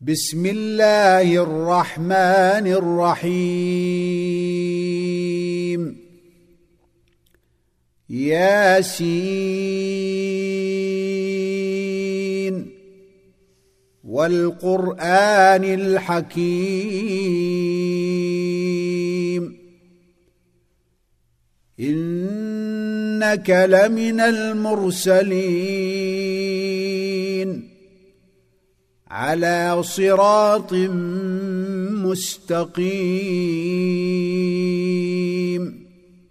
بسم الله الرحمن الرحيم ياسين والقرآن الحكيم إنك لمن المرسلين على صراط مستقيم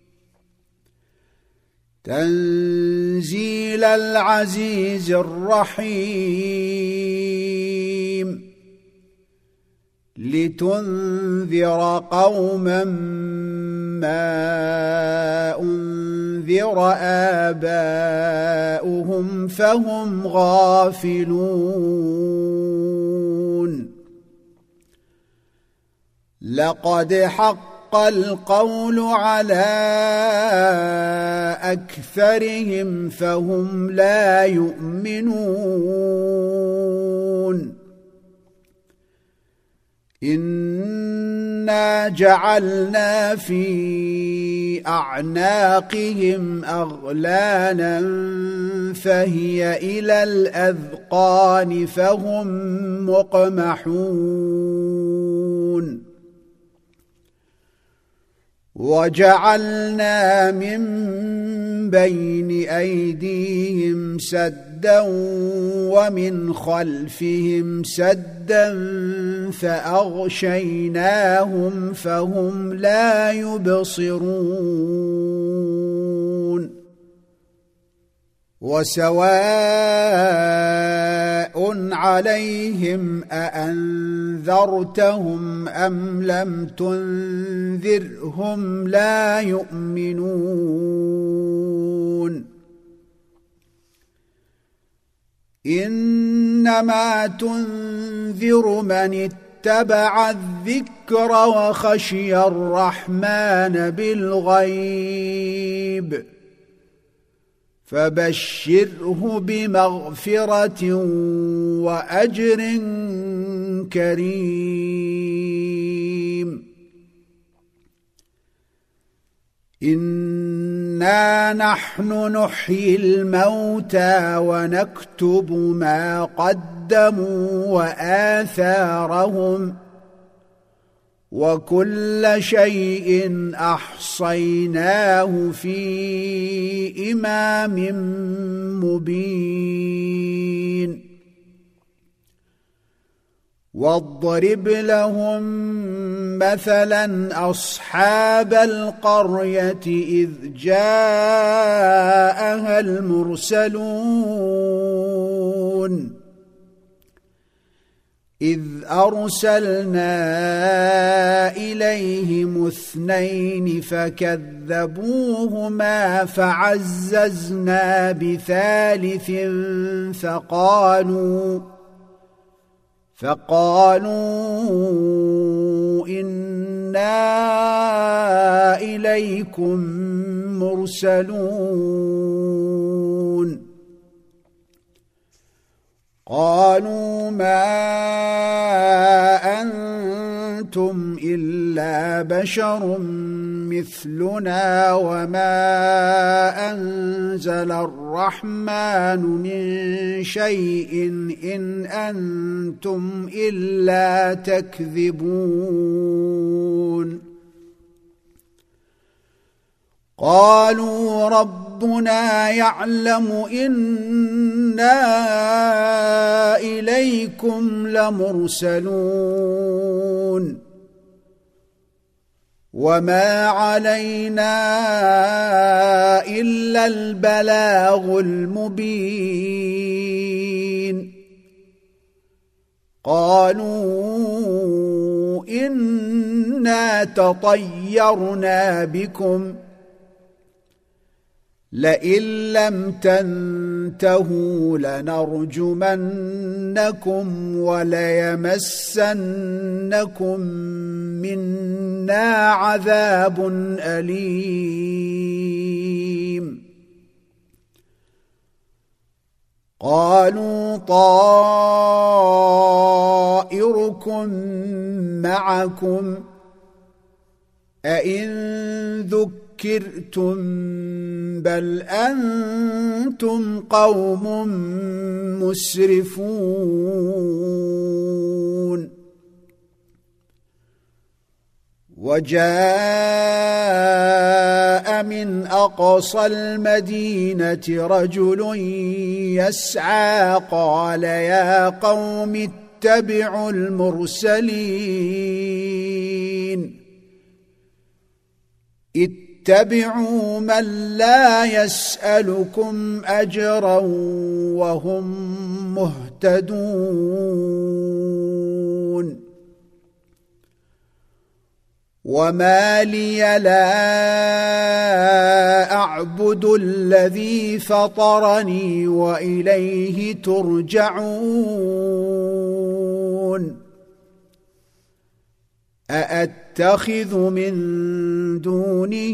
تنزيل العزيز الرحيم لتنذر قوما ما أنذر آباؤهم فهم غافلون لقد حق القول على أكثرهم فهم لا يؤمنون إنا جعلنا في أعناقهم أغلالا فهي إلى الأذقان فهم مقمحون وجعلنا من بين أيديهم سدا ومن خلفهم سدا فأغشيناهم فهم لا يبصرون وسواء عليهم أأنذرتهم أم لم تنذرهم لا يؤمنون إنما تنذر من اتبع الذكر وخشي الرحمن بالغيب فبشره بمغفرة وأجر كريم إنا نحن نحيي الموتى ونكتب ما قدموا وآثارهم وكل شيء أحصيناه في إمام مبين واضرب لهم مثلا أصحاب القرية إذ جاءها المرسلون إذ أرسلنا إليهم اثنين فكذبوهما فعززنا بثالث فقالوا إنا إليكم مرسلون قالوا ما أنتم إلا بشر مثلنا وما أنزل الرحمن من شيء إن أنتم إلا تكذبون قالوا ربنا يعلم إنا إليكم لمرسلون وما علينا إلا البلاغ المبين قالوا إنا تطيرنا بكم لئن لم تنتهوا لنرجمنكم وليمسنكم منا عذاب أليم. قالوا طائركم معكم أئن ذكرتم بل أنتم قوم مسرفون وجاء من أقصى المدينة رجل يسعى قال يا قوم اتبعوا المرسلين اتبعوا من لا يسألكم أجرا وهم مهتدون وما لي لا أعبد الذي فطرني وإليه ترجعون أأتخذ من دونه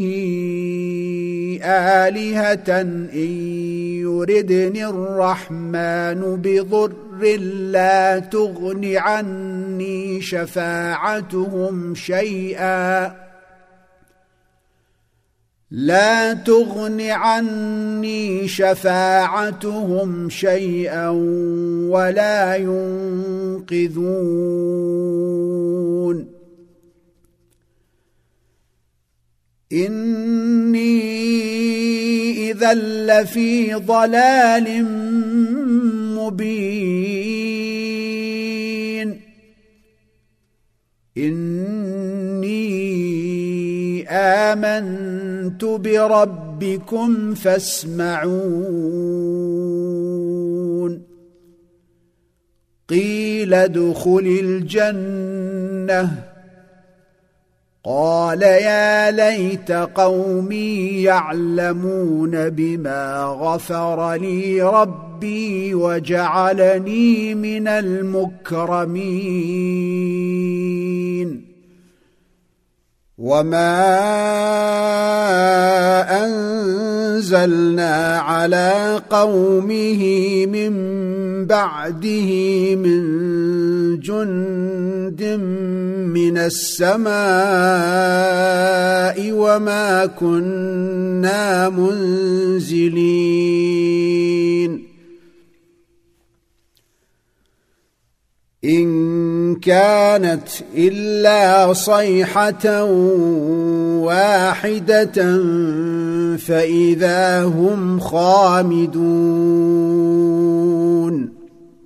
آلهة إن يردني الرحمن بضر لا تغن عني شفاعتهم شيئا ولا ينقذون إني إذا لفي ضلال مبين إني آمنت بربكم فاسمعون قيل ادخل الجنة قال يا ليت قومي يعلمون بما غفر لي ربي وجعلني من المكرمين وما أنزلنا على قومه من بعده من جند من السماء وما كنا منزلين إن كانت إلا صيحة واحدة فإذا هم خامدون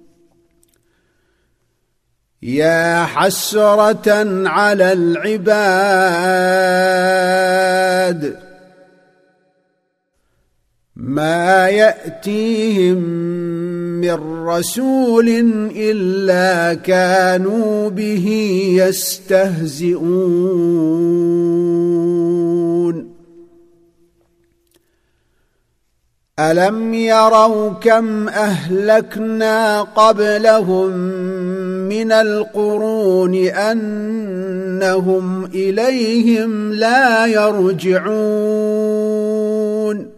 يا حسرة على العباد ما يأتيهم من رسول إلا كانوا به يستهزئون ألم يروا كم أهلكنا قبلهم من القرون أنهم إليهم لا يرجعون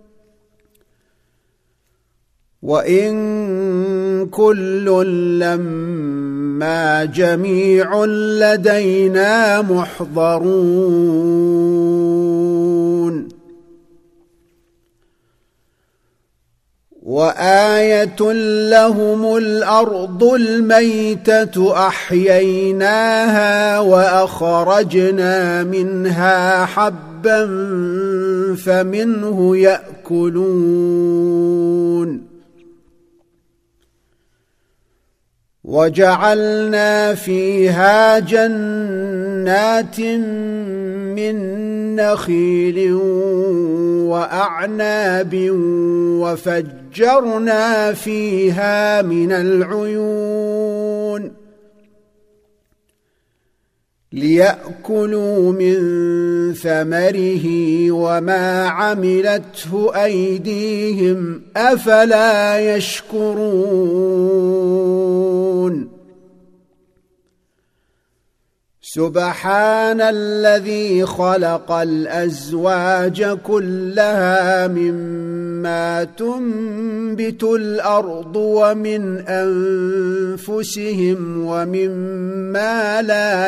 وإن كل لما جميع لدينا محضرون وآية لهم الأرض الميتة أحييناها وأخرجنا منها حبا فمنه يأكلون وجعلنا فيها جنات من نخيل وأعناب وفجرنا فيها من العيون ليأكلوا من ثمره وما عملته أيديهم أفلا يشكرون سبحان الذي خلق الأزواج كلها مما تنبت الأرض ومن أنفسهم ومما لا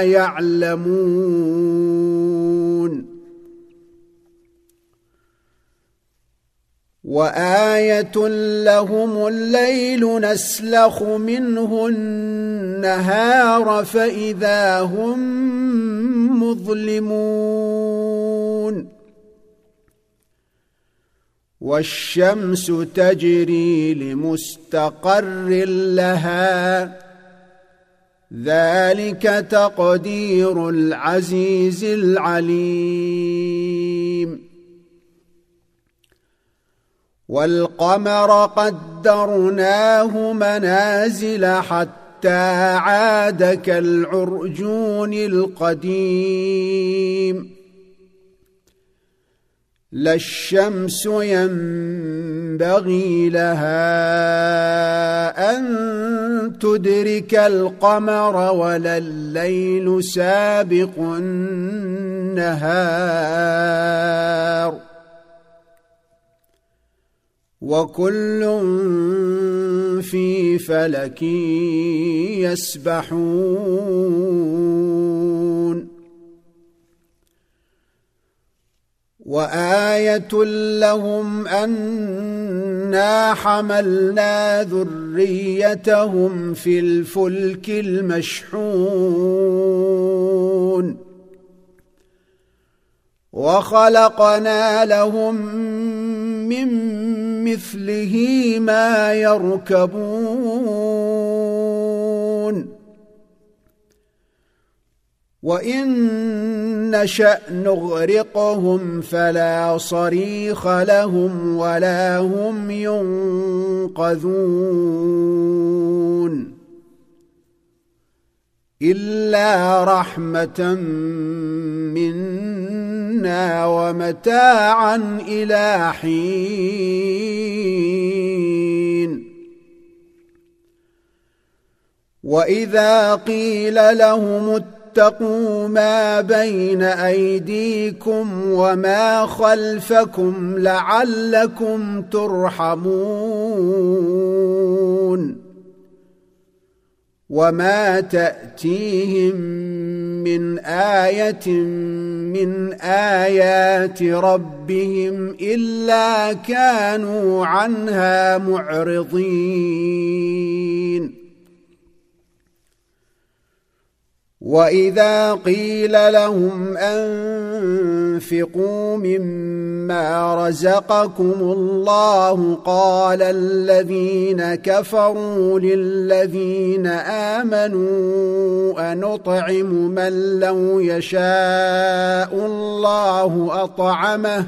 يعلمون وآية لهم الليل نسلخ منه النهار فإذا هم مظلمون والشمس تجري لمستقر لها ذلك تقدير العزيز العليم والقمر قدرناه منازل حتى عاد كالعرجون القديم لا الشمس ينبغي لها أن تدرك القمر ولا الليل سابق النهار وكل في فلك يسبحون وآية لهم أنا حملنا ذريتهم في الفلك المشحون وخلقنا لهم من مثله ما يركبون وإن نشأ نغرقهم فلا صريخ لهم ولا هم ينقذون إلا رحمة منا ومتاعا إلى حين وإذا قيل لهم اتقوا ما بين أيديكم وما خلفكم لعلكم ترحمون وما تأتيهم من آية من آيات ربهم إلا كانوا عنها معرضين وإذا قيل لهم أنفقوا مما رزقكم الله قال الذين كفروا للذين آمنوا أنطعم من لو يشاء الله أطعمه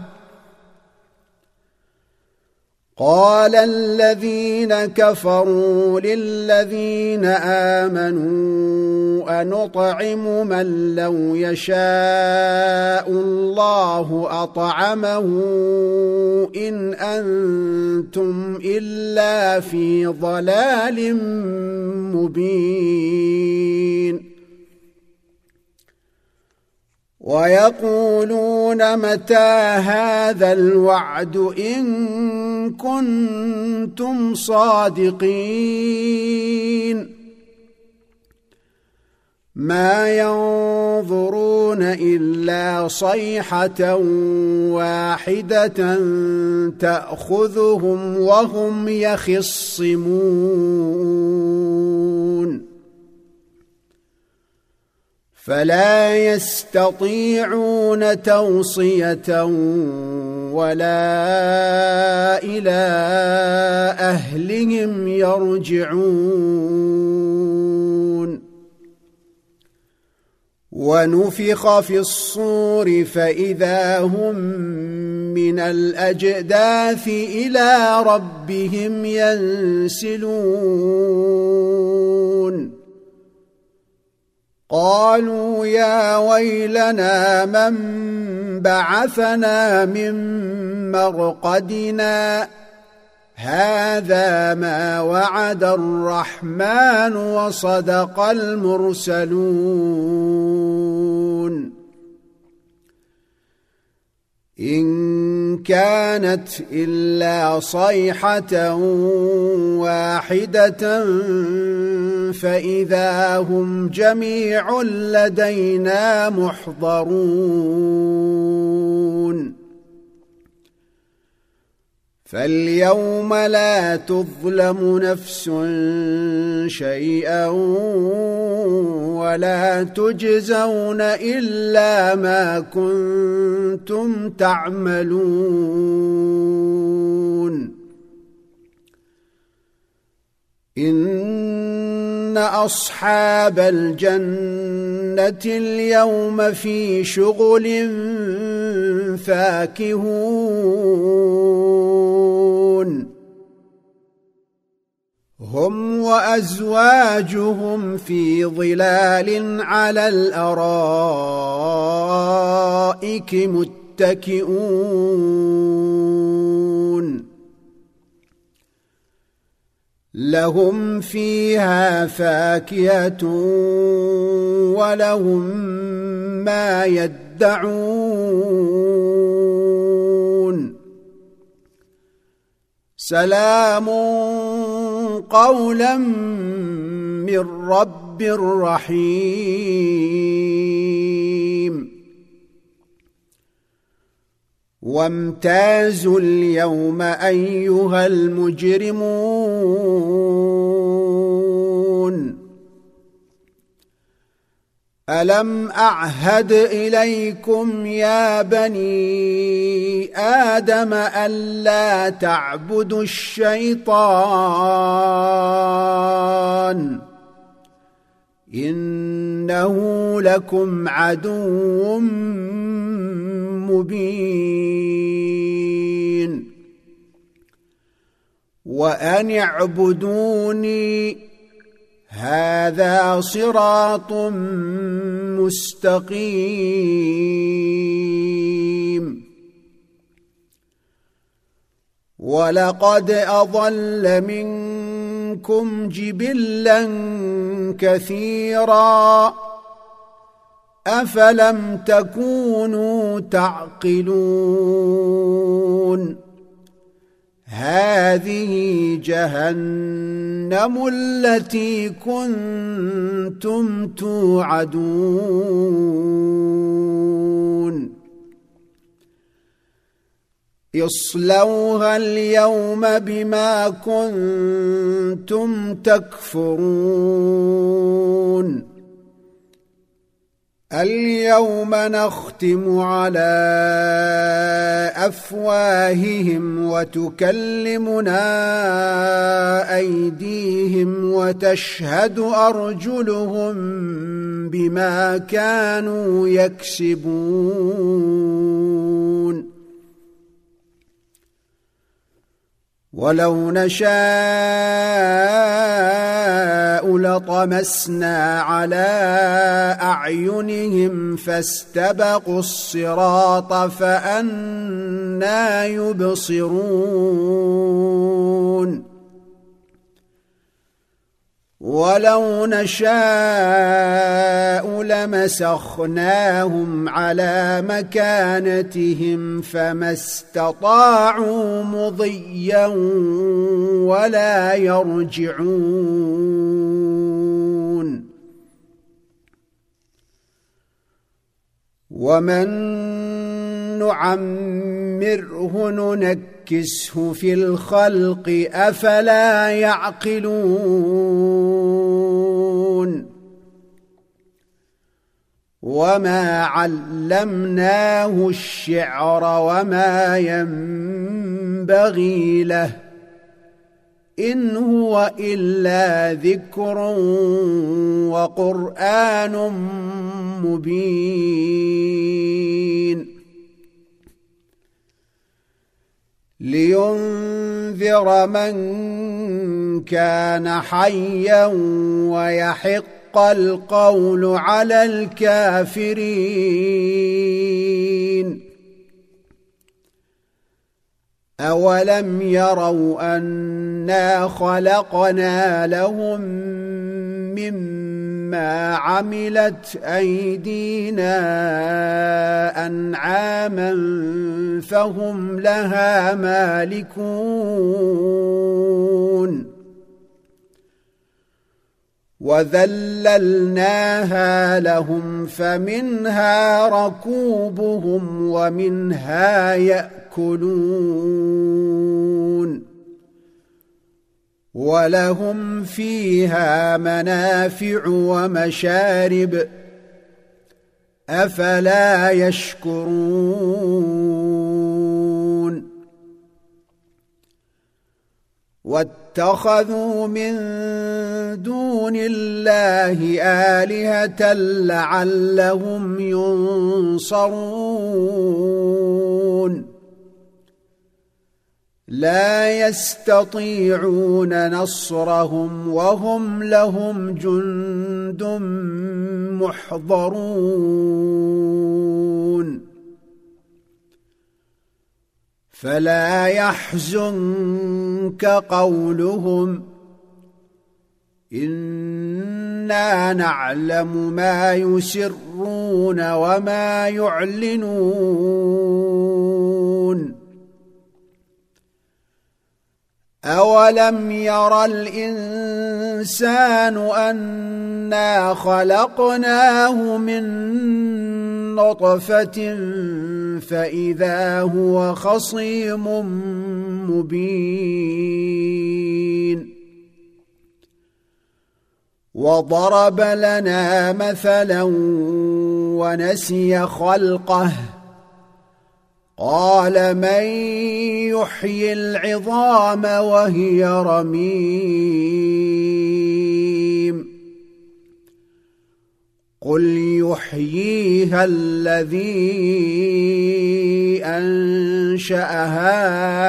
قال الذين كفروا للذين آمنوا أنطعم من لو يشاء الله أطعمه إن أنتم إلا في ضلال مبين ويقولون متى هذا الوعد إن كنتم صادقين ما ينظرون إلا صيحة واحدة تأخذهم وهم يخصمون فلا يستطيعون توصية ولا إلى أهلهم يرجعون ونفخ في الصور فإذا هم من الأجداث إلى ربهم ينسلون قالوا يا ويلنا من بعثنا من مرقدنا هذا ما وعد الرحمن وصدق المرسلون إن كانت إلا صيحة واحدة فإذا هم جميع لدينا محضرون فاليوم لا تظلم نفس شيئا ولا تجزون إلا ما كنتم تعملون إن أصحاب الجنة اليوم في شغل فاكهون هم وأزواجهم في ظلال على الأرائك متكئون لهم فيها فاكهة ولهم ما يدعون سلام قولا من رب رحيم وامتازوا اليوم أيها المجرمون ألم أعهد إليكم يا بني آدم ألا تعبدوا الشيطان إنه لكم عدو مبين وأن اعبدوني هذا صراط مستقيم ولقد أضل منكم جبلا كثيرا أفلم تكونوا تعقلون هذه جهنم التي كنتم توعدون اصلوها اليوم بما كنتم تكفرون اليوم نختم على أفواههم وتكلمنا أيديهم وتشهد أرجلهم بما كانوا يكسبون ولو نشاء لطمسنا على أعينهم فاستبقوا الصراط فأنى يبصرون ولو نشاء لمسخناهم على مكانتهم فما استطاعوا مضيا ولا يرجعون ومن نعمره ننكسه في الخلق أفلا يعقلون وما علمناه الشعر وما ينبغي له إن هو إلا ذكر وقرآن مبين لينذر من كان حيا ويحق القول على الكافرين أولم يروا أنا خلقنا لهم مما مما عملت أيدينا أنعاما فهم لها مالكون وذللناها لهم فمنها ركوبهم ومنها يأكلون ولهم فيها منافع ومشارب أفلا يشكرون واتخذوا من دون الله آلهة لعلهم ينصرون لا يستطيعون نصرهم وهم لهم جند محضرون فلا يحزنك قولهم إنا نعلم ما يسرون وما يعلنون أولم ير الإنسان أنا خلقناه من نطفة فإذا هو خصيم مبين وضرب لنا مثلا ونسي خلقه قال من يحيي العظام وهي رميم قل يحييها الذي أنشأها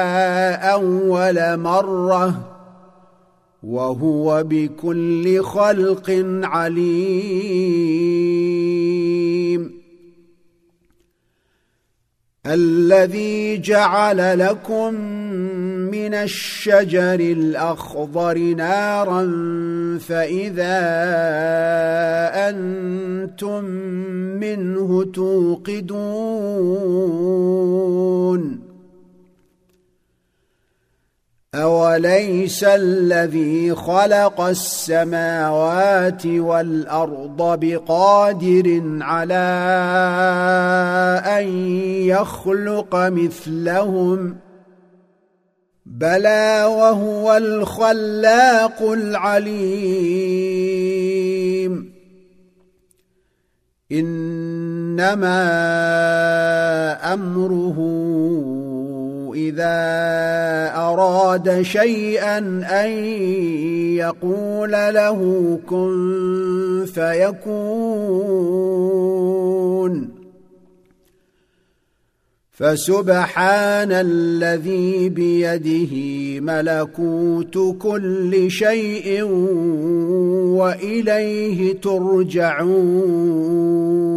أول مرة وهو بكل خلق عليم الذي جعل لكم من الشجر الأخضر نارا فإذا أنتم منه توقدون أوليس الذي خلق السماوات والأرض بقادر على أن يخلق مثلهم بلى وهو الخلاق العليم إنما أمره إذا أراد شيئا أن يقول له كن فيكون فسبحان الذي بيده ملكوت كل شيء وإليه ترجعون